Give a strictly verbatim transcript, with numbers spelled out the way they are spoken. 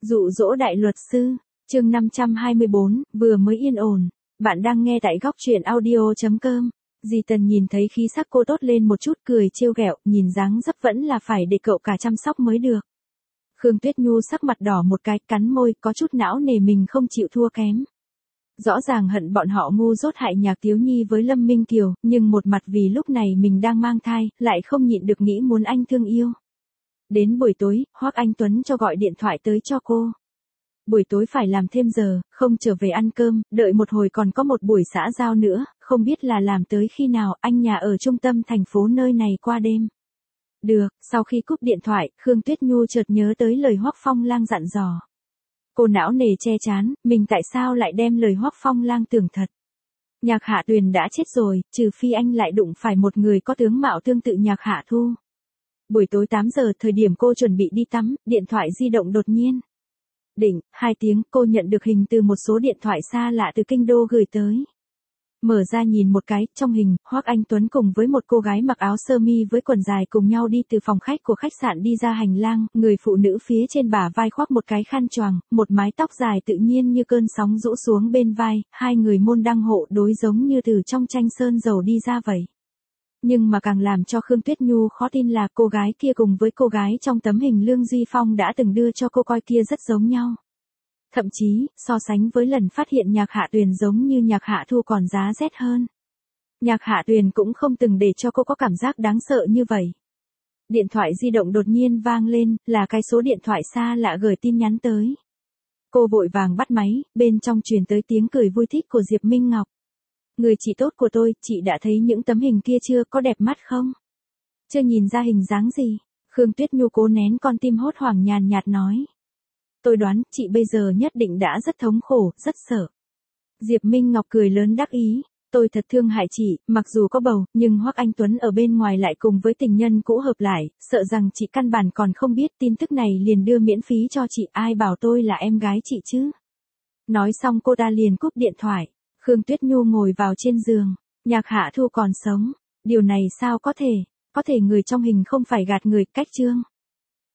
Dụ dỗ đại luật sư, chương năm trăm hai mươi bốn, vừa mới yên ổn. Bạn đang nghe tại góc truyện audio chấm com. Dì Tần nhìn thấy khí sắc cô tốt lên một chút, cười trêu ghẹo, nhìn dáng dấp vẫn là phải để cậu cả chăm sóc mới được. Khương Tuyết Nhu sắc mặt đỏ một cái, cắn môi, có chút não nề mình không chịu thua kém. Rõ ràng hận bọn họ ngu dốt hại Nhạc Tiếu Nhi với Lâm Minh Kiều, nhưng một mặt vì lúc này mình đang mang thai, lại không nhịn được nghĩ muốn anh thương yêu. Đến buổi tối, Hoắc Anh Tuấn cho gọi điện thoại tới cho cô. Buổi tối phải làm thêm giờ, không trở về ăn cơm, đợi một hồi còn có một buổi xã giao nữa, không biết là làm tới khi nào, anh nhà ở trung tâm thành phố nơi này qua đêm. Được, sau khi cúp điện thoại, Khương Tuyết Nhu chợt nhớ tới lời Hoắc Phong Lang dặn dò. Cô não nề che chán, mình tại sao lại đem lời Hoắc Phong Lang tưởng thật. Nhạc Hạ Tuyền đã chết rồi, trừ phi anh lại đụng phải một người có tướng mạo tương tự Nhạc Hạ Thu. Buổi tối tám giờ, thời điểm cô chuẩn bị đi tắm, điện thoại di động đột nhiên đỉnh, hai tiếng, cô nhận được hình từ một số điện thoại xa lạ từ kinh đô gửi tới. Mở ra nhìn một cái, trong hình, Hoắc Anh Tuấn cùng với một cô gái mặc áo sơ mi với quần dài cùng nhau đi từ phòng khách của khách sạn đi ra hành lang, người phụ nữ phía trên bả vai khoác một cái khăn choàng, một mái tóc dài tự nhiên như cơn sóng rũ xuống bên vai, hai người môn đăng hộ đối giống như từ trong tranh sơn dầu đi ra vậy. Nhưng mà càng làm cho Khương Tuyết Nhu khó tin là cô gái kia cùng với cô gái trong tấm hình Lương Duy Phong đã từng đưa cho cô coi kia rất giống nhau. Thậm chí, so sánh với lần phát hiện Nhạc Hạ Tuyền giống như Nhạc Hạ Thu còn giá rét hơn. Nhạc Hạ Tuyền cũng không từng để cho cô có cảm giác đáng sợ như vậy. Điện thoại di động đột nhiên vang lên, là cái số điện thoại xa lạ gửi tin nhắn tới. Cô vội vàng bắt máy, bên trong truyền tới tiếng cười vui thích của Diệp Minh Ngọc. Người chị tốt của tôi, chị đã thấy những tấm hình kia chưa, có đẹp mắt không? Chưa nhìn ra hình dáng gì? Khương Tuyết Nhu cố nén con tim hốt hoảng nhàn nhạt nói. Tôi đoán, chị bây giờ nhất định đã rất thống khổ, rất sợ. Diệp Minh Ngọc cười lớn đắc ý. Tôi thật thương hại chị, mặc dù có bầu, nhưng Hoắc Anh Tuấn ở bên ngoài lại cùng với tình nhân cũ hợp lại, sợ rằng chị căn bản còn không biết tin tức này liền đưa miễn phí cho chị, ai bảo tôi là em gái chị chứ? Nói xong cô ta liền cúp điện thoại. Khương Tuyết Nhu ngồi vào trên giường, Nhạc Hạ Thu còn sống, điều này sao có thể, có thể người trong hình không phải gạt người, cách chương.